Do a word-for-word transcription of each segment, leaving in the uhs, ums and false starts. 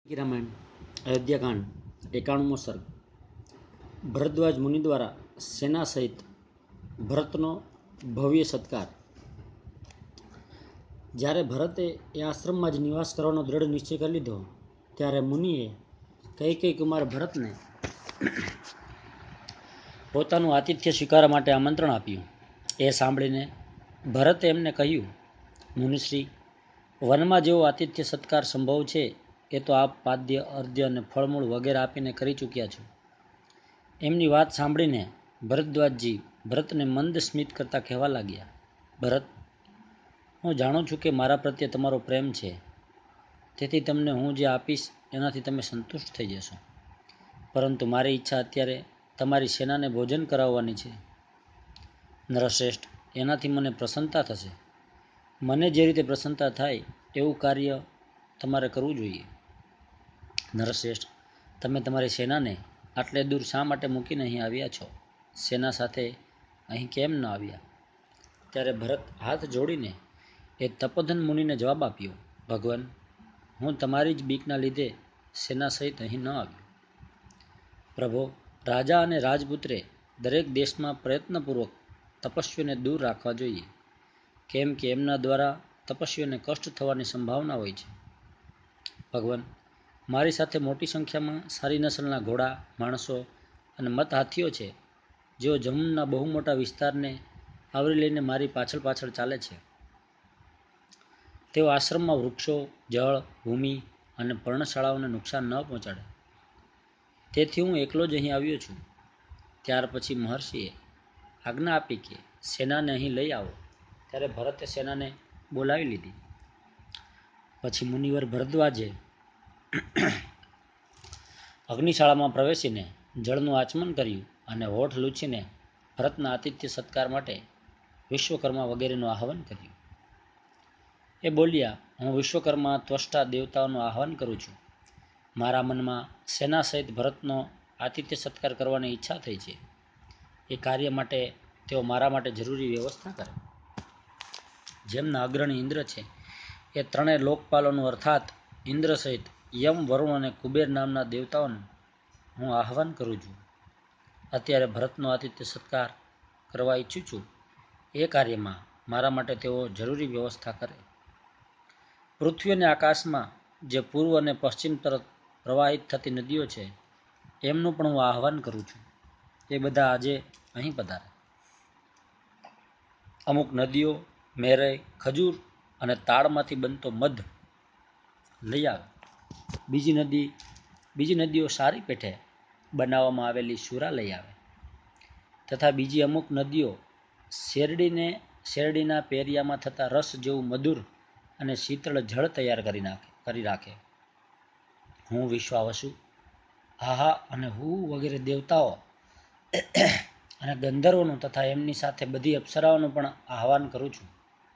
रामायण अयोध्याकांड एकाणुमो सर्ग। भरद्वाज मुनि द्वारा सेना सहित भरतनो भव्य सत्कार। જ્યારે ભરતે એ આશ્રમમાં જ નિવાસ કરવાનો દ્રઢ નિશ્ચય કરી લીધો ત્યારે મુનિએ કૈકેયી કુમાર ભરતને પોતાનું આતિથ્ય સ્વીકારવા માટે આમંત્રણ આપ્યું। એ સાંભળીને ભરતે એમને કહ્યું, મુનિશ્રી, વનમાં જેવો આતિથ્ય સત્કાર સંભવ છે એ તો આપ પાદ્ય, અર્ધ્ય અને ફળમૂળ વગેરે આપીને કરી ચૂક્યા છો। એમની વાત સાંભળીને ભરદ્વાજજી ભરતને મંદ સ્મિત કરતા કહેવા લાગ્યા, ભરત, હું જાણું છું કે મારા પ્રત્યે તમારો પ્રેમ છે, તેથી તમને હું જે આપીશ એનાથી તમે સંતુષ્ટ થઈ જશો, પરંતુ મારી ઈચ્છા અત્યારે તમારી સેનાને ભોજન કરાવવાની છે। નરશ્રેષ્ઠ, એનાથી મને પ્રસન્નતા થશે। મને જે રીતે પ્રસન્નતા થાય એવું કાર્ય તમારે કરવું જોઈએ। નરશ્રેષ્ઠ, તમે તમારી સેનાને આટલે દૂર શા માટે મૂકીને અહીં આવ્યા છો? સેના સાથે અહીં કેમ ન આવ્યા? ત્યારે ભરત હાથ જોડીને એ તપોધન મુનિને જવાબ આપ્યો, ભગવાન, હું તમારી જ બીકના લીધે સેના સહિત અહીં ન આવ્યો। પ્રભો, રાજા અને રાજપુત્રે દરેક દેશમાં પ્રયત્નપૂર્વક તપસ્વીઓને દૂર રાખવા જોઈએ, કેમ કે એમના દ્વારા તપસ્વીઓને કષ્ટ થવાની સંભાવના હોય છે। ભગવાન, મારી સાથે મોટી સંખ્યામાં સારી નસલના ઘોડા, માણસો અને મત હાથીઓ છે, જેઓ જમુનના બહુ મોટા વિસ્તારને આવરી લઈને મારી પાછળ પાછળ ચાલે છે। તેઓ આશ્રમમાં વૃક્ષો, જળ, ભૂમિ અને પર્ણશાળાઓને નુકસાન ન પહોંચાડે, તેથી હું એકલો જ અહીં આવ્યો છું। ત્યાર પછી મહર્ષિએ આજ્ઞા આપી કે સેનાને અહીં લઈ આવો। ત્યારે ભરતે સેનાને બોલાવી લીધી। પછી મુનિવર ભરદ્વાજે અગ્નિશાળામાં પ્રવેશીને જળનું આચમન કર્યું અને હોઠ લૂછીને ભરતના આતિથ્ય સત્કાર માટે વિશ્વકર્મા વગેરેનું આહવાન કર્યું। એ બોલ્યા, હું વિશ્વકર્મા ત્વષ્ટા દેવતાઓનું આહવાન કરું છું। મારા મનમાં સેના સહિત ભરતનો આતિથ્ય સત્કાર કરવાની ઈચ્છા થઈ છે। એ કાર્ય માટે તેઓ મારા માટે જરૂરી વ્યવસ્થા કરે। જેમના અગ્રણી ઇન્દ્ર છે એ ત્રણેય લોકપાલોનું અર્થાત ઇન્દ્ર સહિત યમ, વરુણ અને કુબેર નામના દેવતાઓનું હું આહવાન કરું છું। અત્યારે ભરતનો આતિથ્ય સત્કાર કરવા ઈચ્છું છું, એ કાર્યમાં મારા માટે તેઓ જરૂરી વ્યવસ્થા કરે। પૃથ્વી અને આકાશમાં જે પૂર્વ અને પશ્ચિમ તરફ પ્રવાહિત થતી નદીઓ છે એમનું પણ હું આહવાન કરું છું। એ બધા આજે અહીં પધારે। અમુક નદીઓ મેરે, ખજૂર અને તાડમાંથી બનતો મધ લઈ આવે। બીજી નદી બીજી નદીઓ સારી પેઠે બનાવવામાં આવેલી શુરા લઈ આવે, તથા બીજી અમુક નદીઓ શેરડીને શેરડીના પેરિયામાં થતા રસ જેવું મધુર અને શીતળ જળ તૈયાર કરી નાખે કરી રાખે। હું વિશ્વાવસુ, હાહા અને હું વગેરે દેવતાઓ અને ગંધર્વોનું તથા એમની સાથે બધી અપ્સરાઓનું પણ આહવાન કરું છું।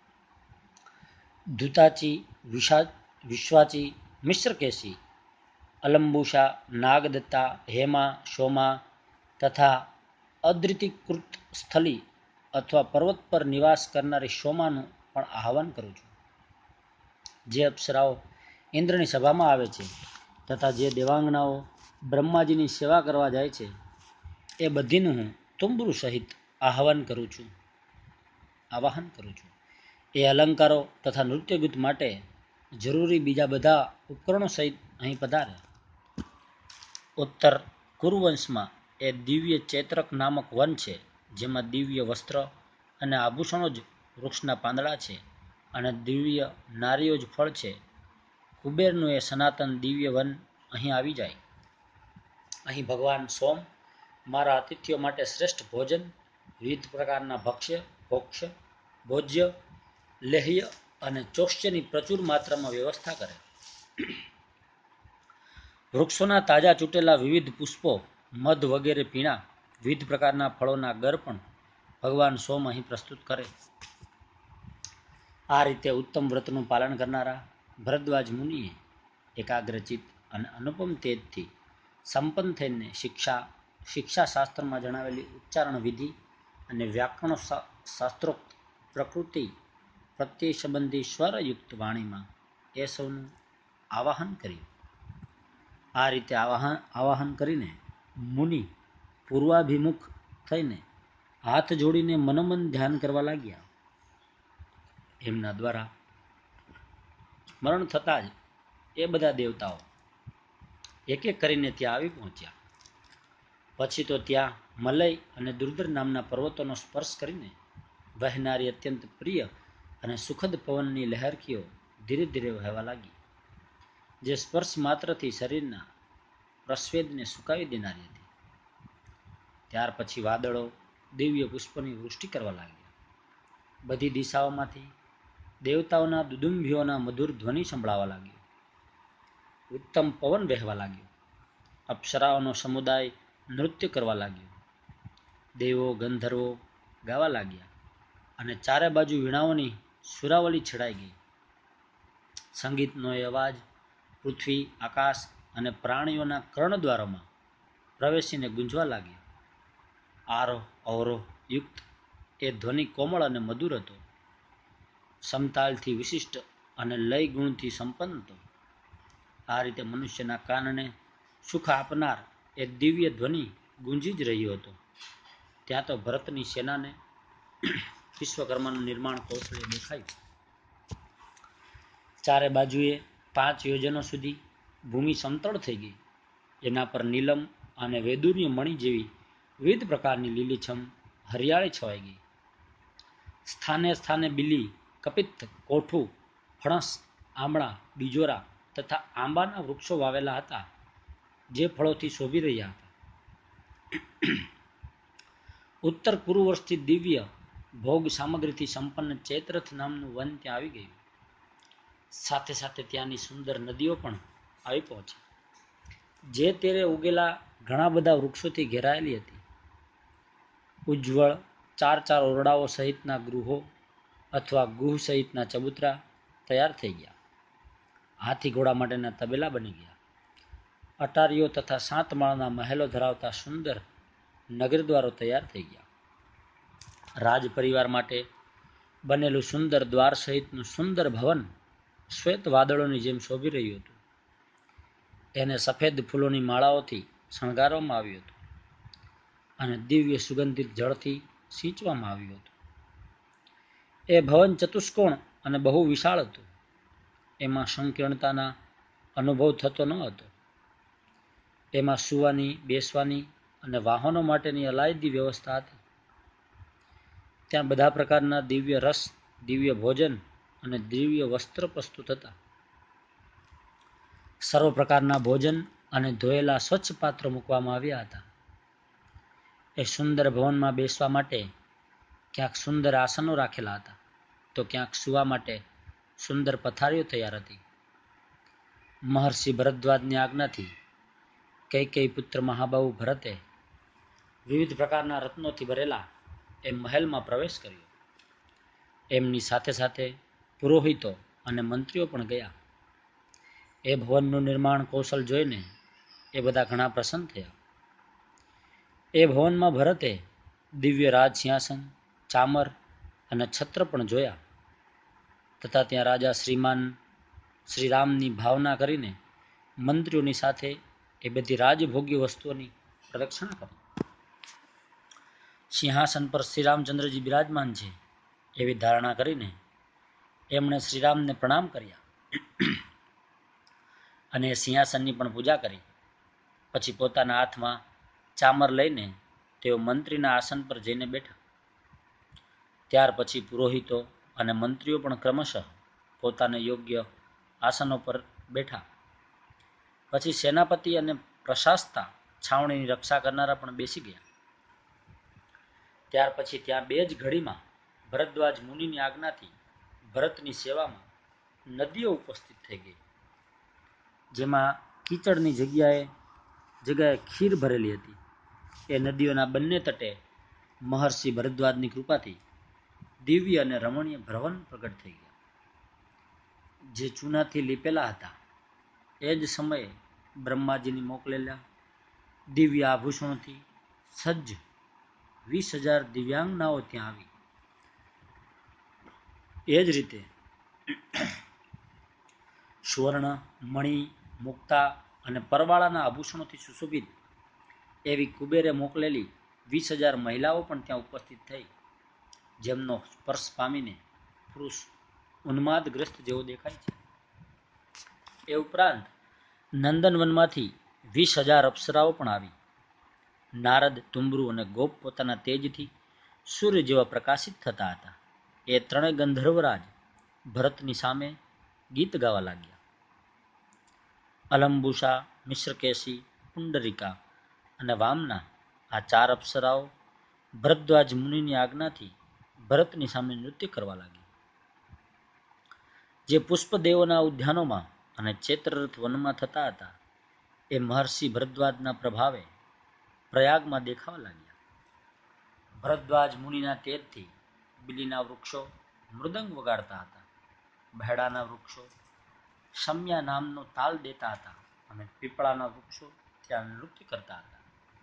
ધૂતાચી, વિષા વિશ્વાચી, મિશ્રકેશી, અલંબુષા, નાગદત્તા, હેમા, સોમા તથા અદ્રિતિકૃત સ્થલી અથવા પર્વત પર નિવાસ કરનારી સોમાનું પણ આહવાન કરું છું। જે અપ્સરાઓ ઇન્દ્રની સભામાં આવે છે તથા જે દેવાંગનાઓ બ્રહ્માજીની સેવા કરવા જાય છે એ બધીનું હું તુંબરૂ સહિત આહવાન કરું છું આવાહન કરું છું। એ અલંકારો તથા નૃત્યગીત માટે જરૂરી બીજા બધા ઉપકરણો સહિત અહીં પધારે। ઉત્તર કુરુવંશમાં એ દિવ્ય ચૈત્રક નામક વન છે, જેમાં દિવ્ય વસ્ત્ર અને આભૂષણો જ વૃક્ષના પાંદડા છે અને દિવ્ય નારીઓ જ ફળ છે। કુબેરનું એ સનાતન દિવ્ય વન અહીં આવી જાય। અહીં ભગવાન સોમ મારા અતિથિઓ માટે શ્રેષ્ઠ ભોજન, વિવિધ પ્રકારના ભક્ષ્ય, ભોક્ષ્ય, ભોજ્ય, લેહ્ય અને ચોષ્યની પ્રચુર માત્રામાં વ્યવસ્થા કરે। વૃક્ષોના તાજા ચૂંટેલા વિવિધ પુષ્પો, મધ વગેરે પીણા, વિવિધ પ્રકારના ફળોના ગર પણ ભગવાન સોમ અહીં પ્રસ્તુત કરે। આ રીતે ઉત્તમ વ્રતનું પાલન કરનારા ભરદ્વાજ મુનિએ એકાગ્રચિત અને અનુપમ તેજથી સંપન્ન થઈને શિક્ષા શિક્ષા શાસ્ત્રમાં જણાવેલી ઉચ્ચારણ વિધિ અને વ્યાકરણ શાસ્ત્રોક્ત પ્રકૃતિ પ્રત્યય સંબંધી સ્વરયુક્ત વાણીમાં એ સૌનું આવાહન કર્યું। આ રીતે આવાહન આવાહન કરીને મુનિ પૂર્વાભિમુખ થઈને હાથ જોડીને મનોમન ધ્યાન કરવા લાગ્યા. એમના દ્વારા મરણ થતાં જ એ બધા દેવતાઓ એક એક કરીને ત્યાં આવી પહોંચ્યા. પછી તો ત્યાં મલય અને દુર્ધર નામના પર્વતોનો સ્પર્શ કરીને વહેનારી અત્યંત પ્રિય અને સુખદ પવનની લહેરખીઓ ધીરે ધીરે વહેવા લાગી, જે સ્પર્શ માત્રથી શરીરના પ્રસ્વેદને સુકાવી દેનારી હતી. ત્યાર પછી વાદળો દિવ્ય પુષ્પની વૃષ્ટિ કરવા લાગ્યા. બધી દિશાઓમાંથી દેવતાઓના દુદુંભીઓના મધુર ધ્વનિ સંભળાવા લાગ્યો. ઉત્તમ પવન વહેવા લાગ્યો. અપ્સરાઓનો સમુદાય નૃત્ય કરવા લાગ્યો. દેવો ગંધર્વો ગાવા લાગ્યા અને ચારે બાજુ વીણાઓની સુરાવલી છેડાઈ ગઈ. સંગીતનો એ અવાજ પૃથ્વી, આકાશ અને પ્રાણીઓના કર્ણદ્વારોમાં પ્રવેશીને ગુંજવા લાગ્યો. આરોહ અવરોહ યુક્ત એ ધ્વનિ કોમળ અને મધુર હતો. સમતાલથી વિશિષ્ટ અને લય ગુણથી સંપન્ન હતો. આ રીતે મનુષ્યના કાનને સુખ આપનાર એ દિવ્ય ધ્વનિ ગુંજી જ રહ્યો હતો. ત્યાં તો ભરતની સેનાને વિશ્વકર્માનું નિર્માણ કૌશલ્ય દેખાયું. ચારે બાજુએ પાંચ યોજનો સુધી ભૂમિ સમતળ થઈ ગઈ. એના પર નીલમ અને વૈદુર્ય મણી જેવી વિવિધ પ્રકારની લીલીછમ હરિયાળી છવાઈ ગઈ. સ્થાને સ્થાને બીલી, કપિત્ત, કોઠું, ફણસ, આંબળા, બીજોરા તથા આંબાના વૃક્ષો વાવેલા હતા, જે ફળોથી શોભી રહ્યા હતા. ઉત્તર પૂર્વ વર્ષથી દિવ્ય ભોગ સામગ્રીથી સંપન્ન ચૈત્રથ નામનું વન ત્યાં આવી ગયું. સાથે સાથે ત્યાંની સુંદર નદીઓ પણ આવી પહોંચી, જે તેરે ઉગેલા ઘણા બધા વૃક્ષોથી ઘેરાયેલી હતી. ઉજ્જવળ ચાર ચાર ઓરડાઓ સહિતના ગૃહો અથવા ગુહ સહિતના ચબૂતરા તૈયાર થઈ ગયા. હાથી ઘોડા માટેના તબેલા બની ગયા. અટારીઓ તથા સાત માળના મહેલો ધરાવતા સુંદર નગરદ્વારો તૈયાર થઈ ગયા. રાજ પરિવાર માટે બનેલું સુંદર દ્વાર સહિતનું સુંદર ભવન શ્વેત વાદળોની જેમ શોભી રહ્યું હતું. એને સફેદ ફૂલોની માળાઓથી શણગારવામાં આવ્યું હતું અને દિવ્ય સુગંધિત જળથી સિંચવામાં આવ્યું હતું. એ ભવન ચતુષ્કોણ અને બહુ વિશાળ હતું. એમાં સંકીર્ણતાના અનુભવ થતો ન હતો. એમાં સૂવાની, બેસવાની અને વાહનો માટેની અલાયદી વ્યવસ્થા હતી. ત્યાં બધા પ્રકારના દિવ્ય રસ, દિવ્ય ભોજન અને દિવ્ય વસ્ત્ર પ્રસ્તુત હતા. સર્વ પ્રકારના ભોજન અને ધોયેલા સ્વચ્છ પાત્રો મૂકવામાં આવ્યા હતા. એ સુંદર ભવનમાં બેસવા માટે ક્યાંક સુંદર આસનો રાખેલા હતા, તો ક્યાંક સૂવા માટે સુંદર પથારીઓ તૈયાર હતી. મહર્ષિ ભરદ્વાજની આજ્ઞાથી કૈકેયી પુત્ર મહાબાહુ ભરતે વિવિધ પ્રકારના રત્નોથી ભરેલા એ મહેલમાં પ્રવેશ કર્યો. એમની સાથે સાથે પુરોહિતો અને મંત્રીઓ પણ ગયા. એ ભવનનું નિર્માણ કૌશલ જોઈને એ બધા ઘણા પ્રસન્ન થયા. એ ભવનમાં ભરતે દિવ્ય રાજ સિંહાસન, ચામર અને છત્ર પણ જોયા તથા ત્યાં રાજા શ્રીમાન શ્રીરામની ભાવના કરીને મંત્રીઓની સાથે એ બધી રાજભોગ્ય વસ્તુઓની પ્રદક્ષિણા કરી. સિંહાસન પર શ્રીરામચંદ્રજી બિરાજમાન છે એવી ધારણા કરીને એમણે શ્રીરામને પ્રણામ કર્યા અને સિંહાસનની પણ પૂજા કરી. પછી પોતાના હાથમાં ચામર લઈને તેઓ મંત્રીના આસન પર જઈને બેઠા. ત્યાર પછી પુરોહિતો અને મંત્રીઓ પણ ક્રમશઃ પોતાને યોગ્ય આસનો પર બેઠા. પછી સેનાપતિ અને પ્રશાસતા છાવણીની રક્ષા કરનારા પણ બેસી ગયા. ત્યાર પછી ત્યાં બે જ ઘડીમાં ભરદ્વાજ મુનિની આજ્ઞાથી ભરતની સેવામાં નદીઓ ઉપસ્થિત થઈ ગઈ, જેમાં કીચડની જગ્યાએ જગ્યાએ ખીર ભરેલી હતી. એ નદીઓના બંને તટે મહર્ષિ ભરદ્વાજની કૃપાથી દિવ્ય અને રમણીય ભવન પ્રગટ થઈ ગયા, જે ચૂનાથી લીપેલા હતા. એ જ સમયે બ્રહ્માજીની મોકલેલા દિવ્ય આભૂષણોથી સજ્જ વીસ હજાર દિવ્યાંગનાઓ ત્યાં આવી. એ જ રીતે સુવર્ણ, મણિ, મુક્તા અને પરવાળાના આભૂષણોથી સુશોભિત એવી કુબેરે મોકલેલી વીસ હજાર મહિલાઓ પણ ત્યાં ઉપસ્થિત થઈ, જેમનો સ્પર્શ પામીને પુરુષ ઉન્માદગ્રસ્ત જેવો દેખાય છે. એ ઉપરાંત નંદનવનમાંથી વીસ હજાર અપ્સરાઓ પણ આવી. નારદ, તુંબરુ અને ગોપ પોતાના તેજથી સૂર્ય જેવા પ્રકાશિત થતા હતા. એ ત્રણેય ગંધર્વરાજ ભરતની સામે ગીત ગાવા લાગ્યા. અલંબુષા, મિશ્રકેશી, પુંડરિકા અને વામના આ ચાર અપ્સરાઓ ભરદ્વાજ મુનિની આજ્ઞાથી ભરતની સામે નૃત્ય કરવા લાગી. જે પુષ્પદેવોના ઉદ્યાનોમાં અને ચૈત્રરથ વનમાં થતા હતા, એ મહર્ષિ ભરદ્વાજના પ્રભાવે પ્રયાગમાં દેખાવા લાગ્યા. ભરદ્વાજ મુનિના તેજથી બિલીના વૃક્ષો મૃદંગ વગાડતા હતા, ભેડાના વૃક્ષો શમ્યા નામનો તાલ દેતા હતા અને પીપળાના વૃક્ષો ત્યાં નૃત્ય કરતા હતા.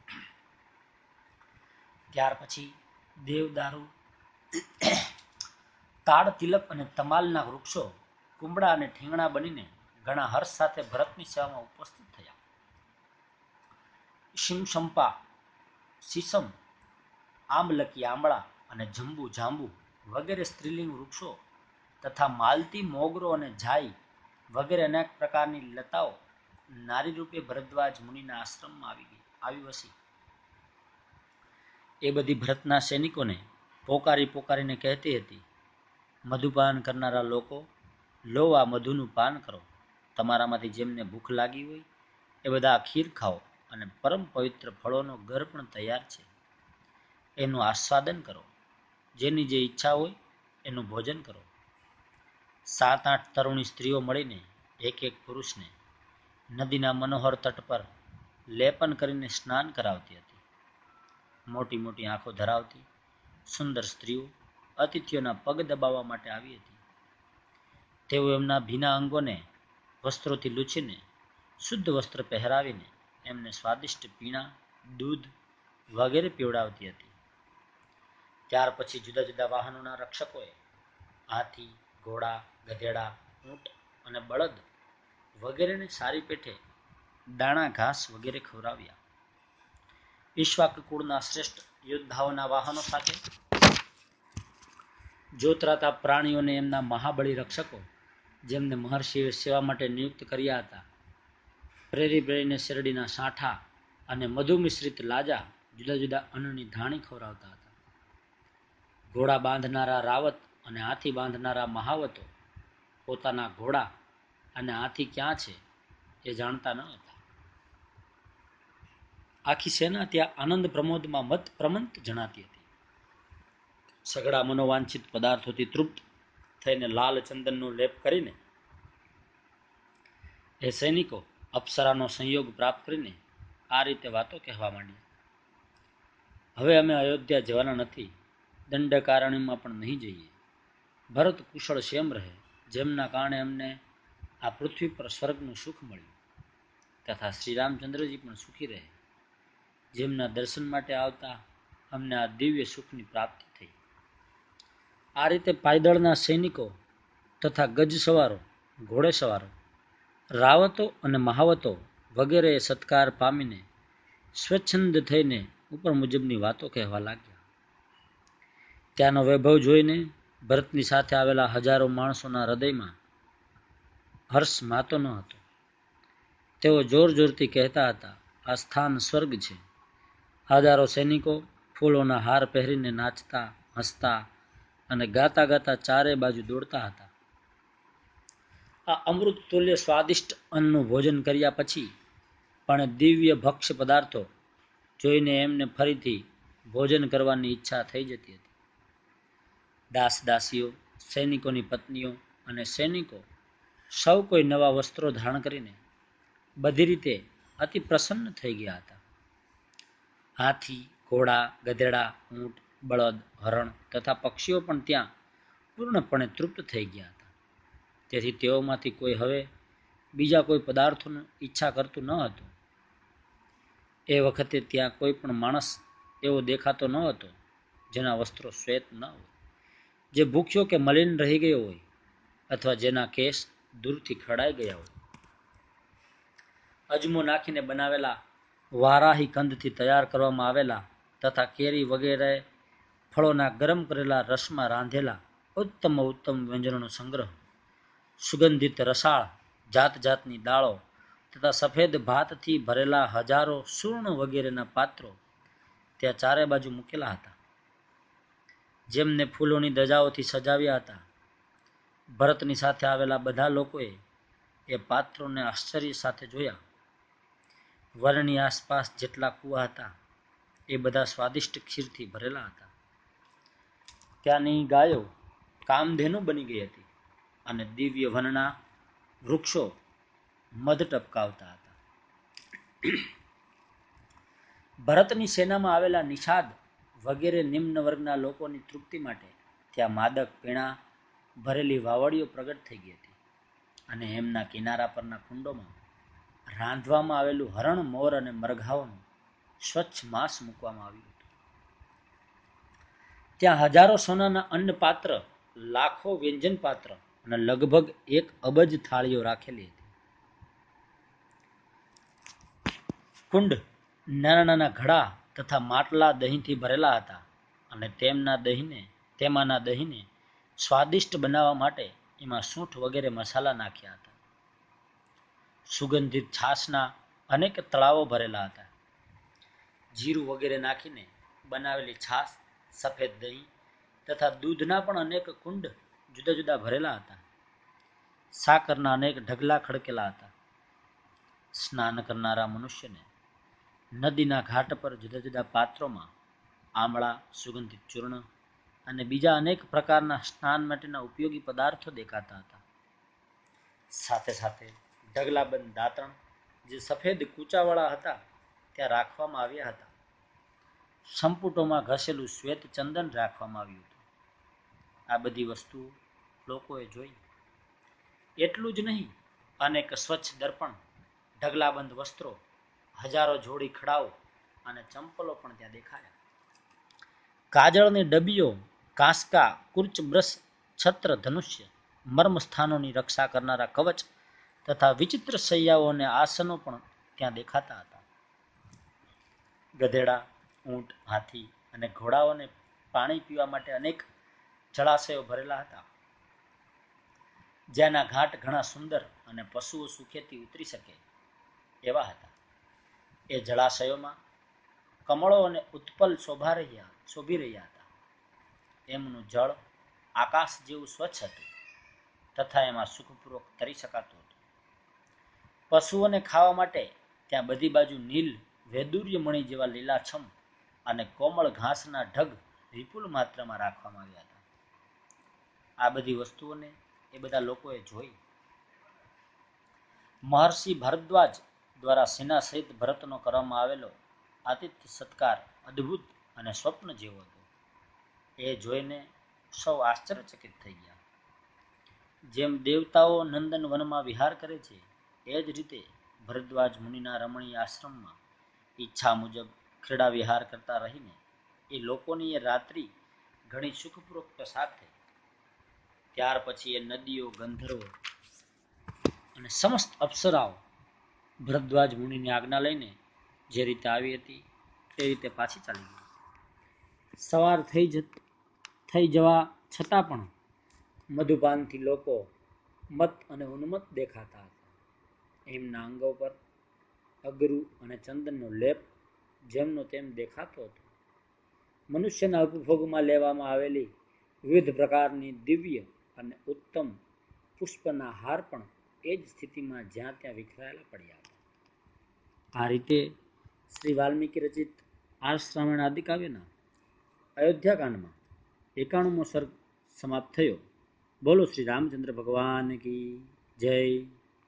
ત્યાર પછી દેવદારુ, તાડ તિલક અને તમાલના વૃક્ષો કુંબળા અને ઠીંગણા બનીને ઘણા હર્ષ સાથે ભરતની સેવામાં ઉપસ્થિત થયા. શિમશંપા, શીશમ, આંબલકી આંબળા અને જંબુ જાંબુ વગેરે સ્ત્રીલિંગ વૃક્ષો તથા માલતી, મોગરો અને જાઈ વગેરે અનેક પ્રકારની લતાઓ નારી રૂપે ભરદ્વાજ મુનિના આશ્રમમાં આવી ગઈ આવી વસી. એ બધી ભરતના સૈનિકોને પોકારી પોકારીને કહેતી હતી, મધુપાન કરનારા લોકો, લો આ મધુનું પાન કરો. તમારામાંથી જેમને ભૂખ લાગી હોય એ બધા ખીર ખાઓ અને પરમ પવિત્ર ફળોનો ઘર પણ તૈયાર છે, એનું આસ્વાદન કરો. જેની જે ઈચ્છા હોય એનું ભોજન કરો. સાત આઠ તરુણી સ્ત્રીઓ મળીને એક એક પુરુષને નદીના મનોહર તટ પર લેપન કરીને સ્નાન કરાવતી હતી. મોટી મોટી આંખો ધરાવતી સુંદર સ્ત્રીઓ અતિથિઓના પગ દબાવવા માટે આવી હતી. તેઓ એમના ભીના અંગોને વસ્ત્રોથી લૂછીને શુદ્ધ વસ્ત્ર પહેરાવીને એમને સ્વાદિષ્ટ પીણા, દૂધ વગેરે પીવડાવતી હતી. ત્યાર પછી જુદા જુદા વાહનોના રક્ષકોએ હાથી, ઘોડા, ગધેડા, ઊંટ અને બળદ વગેરેને સારી પેઠે દાણા ઘાસ વગેરે ખવડાવ્યા. ઈક્ષ્વાકુ કુળના શ્રેષ્ઠ યોદ્ધાઓના વાહનો સાથે જોતરાતા પ્રાણીઓને એમના મહાબળી રક્ષકો, જેમને મહર્ષિએ સેવા માટે નિયુક્ત કર્યા હતા, પ્રેરી પ્રેરીને શેરડીના સાંઠા અને મધુ મિશ્રિત લાજા જુદા જુદા અન્નની ધાણી ખવડાવતા હતા. ઘોડા બાંધનારા રાવત અને હાથી બાંધનારા મહાવતો પોતાના ઘોડા અને હાથી ક્યાં છે એ જાણતા ન હતા. આખી સેના ત્યાં આનંદ પ્રમોદમાં મત પ્રમંત જણાતી હતી. સઘળા મનોવાંછિત પદાર્થોથી તૃપ્ત થઈને લાલ ચંદનનો લેપ કરીને એ સૈનિકો અપ્સરાનો સંયોગ પ્રાપ્ત કરીને આ રીતે વાતો કહેવા માંડ્યા. હવે અમે અયોધ્યા જવાના નથી, દંડકારણ્યમાં પણ નહીં જઈએ. ભરત કુશળ શેમ રહે, જેમના કારણે અમને આ પૃથ્વી પર સ્વર્ગનું સુખ મળ્યું, તથા શ્રી રામચંદ્રજી પણ સુખી રહે, જેમના દર્શન માટે આવતા અમને આ દિવ્ય સુખની પ્રાપ્તિ થઈ. આ રીતે પાયદળના સૈનિકો તથા ગજ સવારો, ઘોડે સવારો, રાવતો અને મહાવતો વગેરે સત્કાર પામીને સ્વચ્છંદ થઈને ઉપર મુજબની વાતો કહેવા લાગ્યા. ત્યાંનો વૈભવ જોઈને ભરતની સાથે આવેલા હજારો માણસોના હૃદયમાં હર્ષ માતો ન હતો. તેઓ જોર જોરથી કહેતા હતા, આ સ્થાન સ્વર્ગ છે. હજારો સૈનિકો ફૂલોના હાર પહેરીને નાચતા, હસતા અને ગાતા ગાતા ચારે બાજુ દોડતા હતા. આ અમૃત તુલ્ય સ્વાદિષ્ટ અન્નનું ભોજન કર્યા પછી પણ દિવ્ય ભક્ષ્ય પદાર્થો જોઈને એમને ફરીથી ભોજન કરવાની ઈચ્છા થઈ જતી હતી. દાસ દાસીઓ, સૈનિકોની પત્નીઓ અને સૈનિકો સૌ કોઈ નવા વસ્ત્રો ધારણ કરીને બધી રીતે અતિ પ્રસન્ન થઈ ગયા હતા. હાથી, ઘોડા, ગધેડા, ઊંટ, બળદ, હરણ તથા પક્ષીઓ પણ ત્યાં પૂર્ણપણે તૃપ્ત થઈ ગયા હતા. તેથી તેઓમાંથી કોઈ હવે બીજા કોઈ પદાર્થોની ઈચ્છા કરતું ન હતું. એ વખતે ત્યાં કોઈ પણ માણસ એવો દેખાતો ન હતો જેના વસ્ત્રો શ્વેત ન હોય, જે ભૂખ્યો કે મલિન રહી ગયો હોય, અથવા જેના કેસ દૂરથી ખરડાઈ ગયા હોય. અજમો નાખીને બનાવેલા વારાહી કંદથી તૈયાર કરવામાં આવેલા તથા કેરી વગેરે ફળોના ગરમ કરેલા રસમાં રાંધેલા ઉત્તમ ઉત્તમ વ્યંજનોનો સંગ્રહ, સુગંધિત રસાળ જાત જાતની દાળો તથા સફેદ ભાતથી ભરેલા હજારો સૂર્ણ વગેરેના પાત્રો ત્યાં ચારે બાજુ મૂકેલા હતા. જેમને ફૂલોની દજાઓથી સજાવ્યા હતા. ભરતની સાથે આવેલા બધા લોકોએ એ પાત્રોને આશ્ચર્ય સાથે જોયા. વનની આસપાસ જેટલા કૂવા હતા એ બધા સ્વાદિષ્ટ ખીરથી ભરેલા હતા. ત્યાંની ગાયો કામધેનુ બની ગઈ હતી અને દિવ્ય વનના વૃક્ષો મધ ટપકાવતા હતા. ભરતની સેનામાં આવેલા નિષાદ વગેરે નિમ્ન વર્ગના લોકોની તૃપ્તિ માટે ત્યાં માદક પીણા ભરેલી વાવડીઓ પ્રગટ થઈ ગઈ હતી અને એમના કિનારા પરના કુંડોમાં રાંધવામાં આવેલું હરણ, મોર અને મરઘાઓનું સ્વચ્છ માંસ મૂકવામાં આવ્યું હતું. ત્યાં હજારો સોનાના અન્ન પાત્ર, લાખો વ્યંજન પાત્ર અને લગભગ એક અબજ થાળીઓ રાખેલી હતી. કુંડ નાના નાના ઘડા તથા માટલા દહીંથી ભરેલા હતા અને તેમના દહીંને તેમાંના દહીંને સ્વાદિષ્ટ બનાવવા માટે એમાં સૂંઠ વગેરે મસાલા નાખ્યા હતા. સુગંધિત છાશના અનેક તળાવો ભરેલા હતા. જીરું વગેરે નાખીને બનાવેલી છાશ, સફેદ દહીં તથા દૂધના પણ અનેક કુંડ જુદા જુદા ભરેલા હતા. સાકરના અનેક ઢગલા ખડકેલા હતા. સ્નાન કરનારા મનુષ્યને નદીના ઘાટ પર જુદા જુદા પાત્રોમાં આમળા, સુગંધિત ચૂર્ણ અને બીજા અનેક પ્રકારના સ્નાન માટેના ઉપયોગી પદાર્થો દેખાતા હતા. સાથે સાથે ઢગલાબંધ દાંતણ જે સફેદ કૂચાવાળા હતા ત્યાં રાખવામાં આવ્યા હતા. સંપુટોમાં ઘસેલું શ્વેત ચંદન રાખવામાં આવ્યું હતું. આ બધી વસ્તુઓ લોકોએ જોઈ. એટલું જ નહીં, અનેક સ્વચ્છ દર્પણ, ઢગલાબંધ વસ્ત્રો, હજારો જોડી ખડાઓ અને ચંપલો પણ ત્યાં દેખાયા. કાજળની ડબીઓ, કાંસકા, કુર્ચ, બ્રશ, છત્ર, ધનુષ્ય, મર્મ સ્થાનોની રક્ષા કરનારા કવચ તથા વિચિત્ર શૈયાઓ અને આસનો પણ ત્યાં દેખાતા હતા. ગધેડા, ઊંટ, હાથી અને ઘોડાઓને પાણી પીવા માટે અનેક જળાશયો ભરેલા હતા, જેના ઘાટ ઘણા સુંદર અને પશુઓ સુખેથી ઉતરી શકે એવા હતા. એ જળાશયોમાં કમળો અને ઉત્પલ શોભા રહ્યા શોભી રહ્યા હતા. એમનું જળ આકાશ જેવું સ્વચ્છ હતું તથા એમાં સુખપૂર્વક તરી શકાતું હતું. પશુઓને ખાવા માટે ત્યાં બધી બાજુ નીલ, વૈદુર્યમણી જેવા લીલાછમ અને કોમળ ઘાસના ઢગ વિપુલ માત્રામાં રાખવામાં આવ્યા હતા. આ બધી વસ્તુઓને એ બધા લોકોએ જોઈ. મહર્ષિ ભારદ્વાજ દ્વારા સેના સહિત ભરતનો કરવામાં આવેલો આતિથ્ય સત્કાર અદ્ભુત અને સ્વપ્ન જેવો હતો. એ જોઈને સૌ આશ્ચર્યચકિત થઈ ગયા. જેમ દેવતાઓ નંદન વનમાં વિહાર કરે છે એ જ રીતે ભરદ્વાજ મુનિના રમણીય આશ્રમમાં ઈચ્છા મુજબ ક્રીડા વિહાર કરતા રહીને એ લોકોની એ રાત્રિ ઘણી સુખપૂર્વક પસાર થઈ. ત્યાર પછી એ નદીઓ, ગંધર્વો અને સમસ્ત અપ્સરાઓ ભરદ્વાજ મુનિની આજ્ઞા લઈને જે રીતે આવી હતી તે રીતે પાછી ચાલી ગઈ. સવાર થઈ જ થઈ જવા છતાં પણ મધુપાનથી લોકો મત અને ઉન્મત્ત દેખાતા હતા. એમના અંગો પર અગરુ અને ચંદનનો લેપ જેમનો તેમ દેખાતો હતો. મનુષ્યના ઉપભોગમાં લેવામાં આવેલી વિવિધ પ્રકારની દિવ્ય અને ઉત્તમ પુષ્પના હાર પણ એ જ સ્થિતિમાં જ્યાં ત્યાં વિખરાયેલા પડ્યા હતા. આ રીતે શ્રી વાલ્મીકી રચિત આર્ષ રામાયણ આદિકાવ્યના અયોધ્યાકાંડમાં એકાણુંમો સર્ગ સમાપ્ત થયો. બોલો શ્રી રામચંદ્ર ભગવાન કી જય.